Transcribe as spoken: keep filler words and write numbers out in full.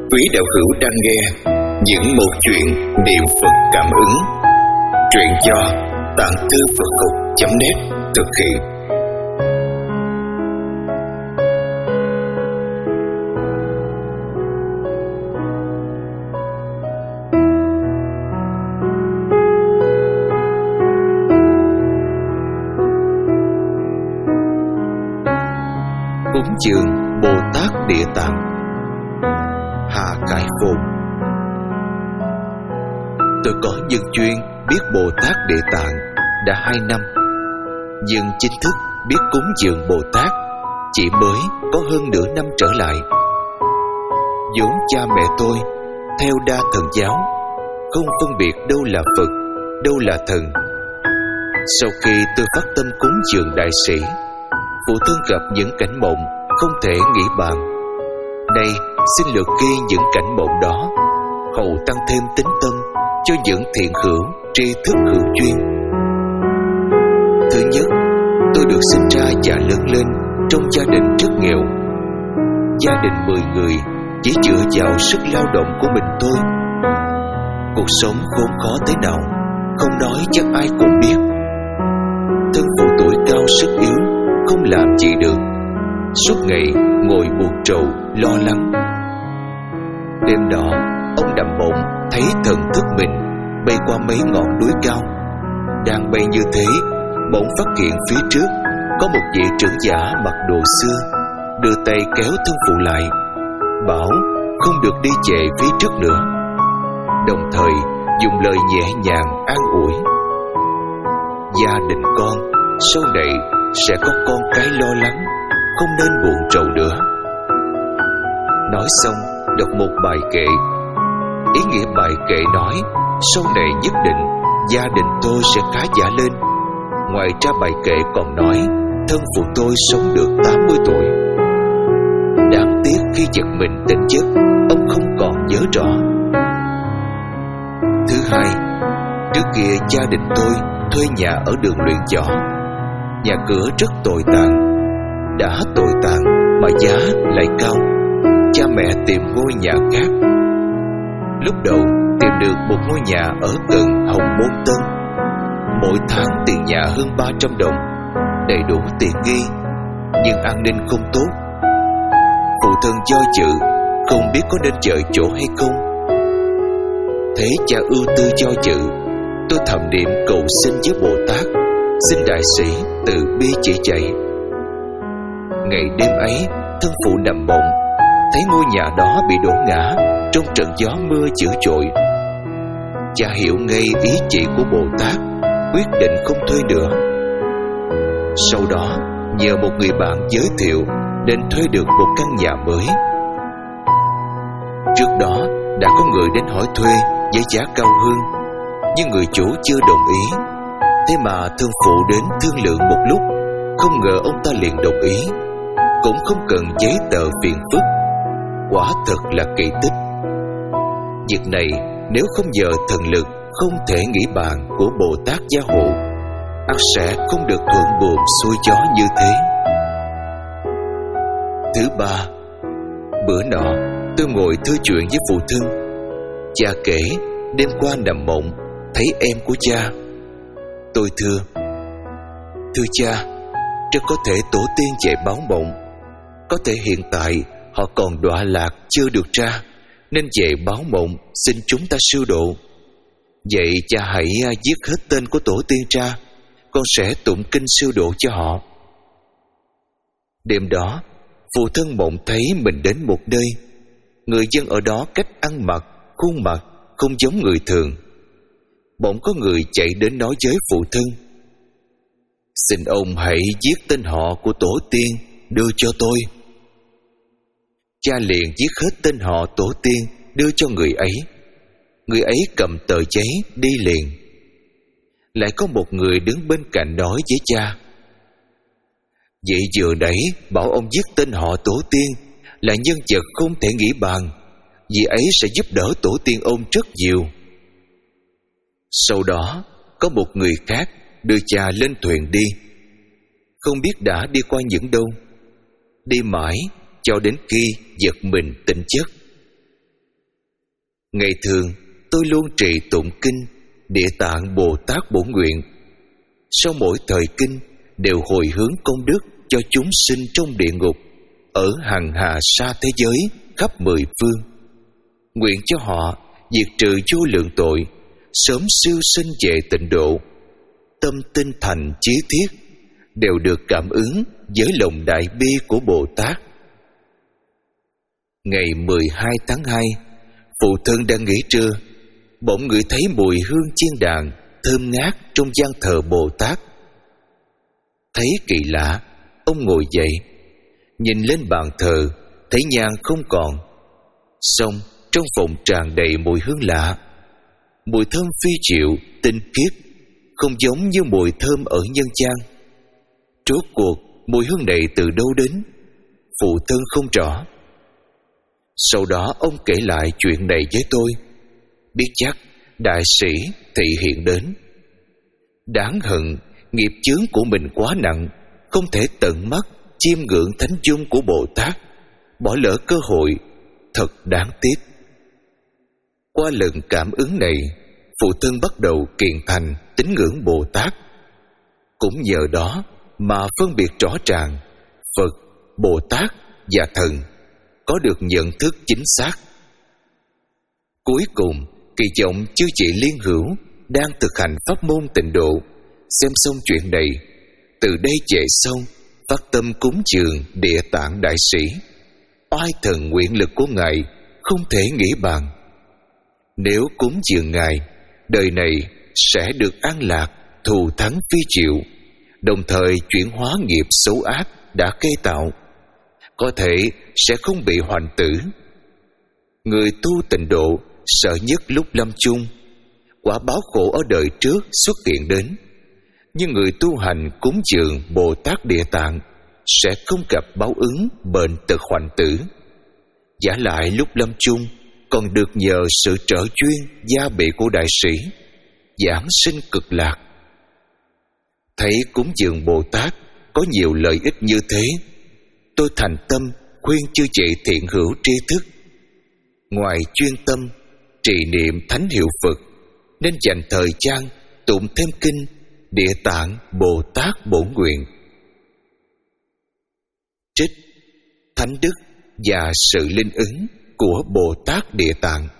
Quý đạo hữu đang nghe những một chuyện niệm Phật cảm ứng. Truyện do Tạng Thư Phật Học chấm net thực hiện. Cúng dường Bồ Tát Địa Tạng. Hà Cải Phồn. Tôi có nhân duyên biết Bồ Tát Địa Tạng đã hai năm, nhưng chính thức biết cúng dường Bồ Tát chỉ mới có hơn nửa năm trở lại. vốn cha mẹ tôi theo đa thần giáo, không phân biệt đâu là Phật, đâu là thần. Sau khi tôi phát tâm cúng dường đại sĩ, phụ thân gặp những cảnh mộng không thể nghĩ bàn. Nay xin lược ghi những cảnh mộng đó, hầu tăng thêm tín tâm cho những thiện hữu tri thức hữu duyên. Thứ nhất, tôi được sinh ra và lớn lên trong gia đình rất nghèo. Gia đình mười người chỉ dựa vào sức lao động của mình thôi. Cuộc sống khốn khó thế nào, không nói chắc ai cũng biết. Thân phụ tuổi cao sức yếu, không làm gì được, suốt ngày ngồi buồn rầu lo lắng. Đêm đó, ông nằm mộng thấy thần thức mình bay qua mấy ngọn núi cao. Đang bay như thế, bỗng phát hiện phía trước có một vị trưởng giả mặc đồ xưa, đưa tay kéo thân phụ lại, bảo không được đi về phía trước nữa, đồng thời dùng lời nhẹ nhàng an ủi: gia đình con sau này sẽ có con cái lo lắng, không nên buồn rầu nữa. Nói xong đọc một bài kệ. Ý nghĩa bài kệ nói sau này nhất định gia đình tôi sẽ khá giả lên. Ngoài ra bài kệ còn nói thân phụ tôi sống được tám mươi tuổi. Đáng tiếc khi giật mình tỉnh giấc, ông không còn nhớ rõ. Thứ hai, trước kia gia đình tôi thuê nhà ở đường Luyện Võ. Nhà cửa rất tồi tàn. Đã tồi tàn mà giá lại cao, cha mẹ tìm ngôi nhà khác. Lúc đầu tìm được một ngôi nhà ở gần Hồng Môn Tân. Mỗi tháng tiền nhà hơn ba trăm đồng, đầy đủ tiện nghi, nhưng an ninh không tốt. Phụ thân do dự, không biết có nên dời chỗ hay không. Thấy cha ưu tư do dự, tôi thầm niệm cầu xin với Bồ Tát, xin đại sĩ từ bi chỉ dạy. Ngày đêm ấy, thân phụ nằm mộng, thấy ngôi nhà đó bị đổ ngã trong trận gió mưa dữ dội. Cha hiểu ngay ý chỉ của Bồ Tát, quyết định không thuê nữa. Sau đó nhờ một người bạn giới thiệu nên thuê được một căn nhà mới. Trước đó đã có người đến hỏi thuê với giá cao hơn, nhưng người chủ chưa đồng ý. Thế mà thân phụ đến thương lượng một lúc, không ngờ ông ta liền đồng ý, cũng không cần giấy tờ phiền phức. Quả thật là kỳ tích. Việc này nếu không nhờ thần lực không thể nghĩ bàn của Bồ Tát gia hộ, ắt sẽ không được thuận buồm xuôi gió như thế. Thứ ba, bữa nọ tôi ngồi thư chuyện với phụ thân. Cha kể đêm qua nằm mộng thấy em của cha. Tôi thưa: thưa cha, rất có thể tổ tiên dạy báo mộng. Có thể hiện tại họ còn đọa lạc chưa được ra, nên về báo mộng xin chúng ta siêu độ. Vậy cha hãy viết hết tên của tổ tiên ra, con sẽ tụng kinh siêu độ cho họ. Đêm đó phụ thân mộng thấy mình đến một nơi, người dân ở đó cách ăn mặc, khuôn mặt không giống người thường. Bỗng có người chạy đến nói với phụ thân: xin ông hãy viết tên họ của tổ tiên đưa cho tôi. Cha liền viết hết tên họ tổ tiên đưa cho người ấy. Người ấy cầm tờ giấy đi liền. Lại có một người đứng bên cạnh nói với cha: vậy vừa nãy bảo ông viết tên họ tổ tiên là nhân vật không thể nghĩ bàn, vì ấy sẽ giúp đỡ tổ tiên ông rất nhiều. Sau đó có một người khác đưa cha lên thuyền đi. Không biết đã đi qua những đâu, đi mãi cho đến khi giật mình tỉnh giấc. Ngày thường tôi luôn trì tụng kinh Địa Tạng Bồ Tát Bổn Nguyện. Sau mỗi thời kinh đều hồi hướng công đức cho chúng sinh trong địa ngục ở hằng hà sa thế giới khắp mười phương, nguyện cho họ diệt trừ vô lượng tội, sớm siêu sinh về tịnh độ. Tâm tinh thành chí thiết đều được cảm ứng với lòng đại bi của Bồ Tát. Ngày mười hai tháng hai, phụ thân đang nghỉ trưa, bỗng ngửi thấy mùi hương chiên đàn thơm ngát trong gian thờ Bồ Tát. Thấy kỳ lạ, ông ngồi dậy, nhìn lên bàn thờ, thấy nhang không còn. Xong trong phòng tràn đầy mùi hương lạ, mùi thơm phi diệu, tinh khiết, không giống như mùi thơm ở nhân gian. Rốt cuộc mùi hương này từ đâu đến, phụ thân không rõ. Sau đó ông kể lại chuyện này với tôi. Biết chắc đại sĩ thị hiện đến. Đáng hận, nghiệp chướng của mình quá nặng, không thể tận mắt chiêm ngưỡng thánh dung của Bồ Tát, bỏ lỡ cơ hội, thật đáng tiếc. Qua lần cảm ứng này, phụ thân bắt đầu kiền thành tín ngưỡng Bồ Tát. Cũng nhờ đó mà phân biệt rõ ràng Phật, Bồ Tát và Thần, có được nhận thức chính xác. Cuối cùng, kỳ vọng chư chị liên hữu đang thực hành pháp môn tịnh độ xem xong chuyện này, từ đây về sau phát tâm cúng dường Địa Tạng Đại Sĩ. Oai thần nguyện lực của Ngài không thể nghĩ bàn. Nếu cúng dường Ngài, đời này sẽ được an lạc, thù thắng phi diệu, đồng thời chuyển hóa nghiệp xấu ác đã gây tạo, có thể sẽ không bị hoành tử. Người tu tịnh độ sợ nhất lúc lâm chung, quả báo khổ ở đời trước xuất hiện đến. Nhưng người tu hành cúng dường Bồ Tát Địa Tạng sẽ không gặp báo ứng bệnh tật hoành tử. Giả lại lúc lâm chung còn được nhờ sự trợ duyên gia bị của đại sĩ, giảng sinh cực lạc. Thấy cúng dường Bồ Tát có nhiều lợi ích như thế, tôi thành tâm khuyên chư chị thiện hữu tri thức, ngoài chuyên tâm trì niệm thánh hiệu Phật, nên dành thời gian tụng thêm kinh Địa Tạng Bồ Tát Bổn Nguyện. Trích Thánh đức và sự linh ứng của Bồ Tát Địa Tạng.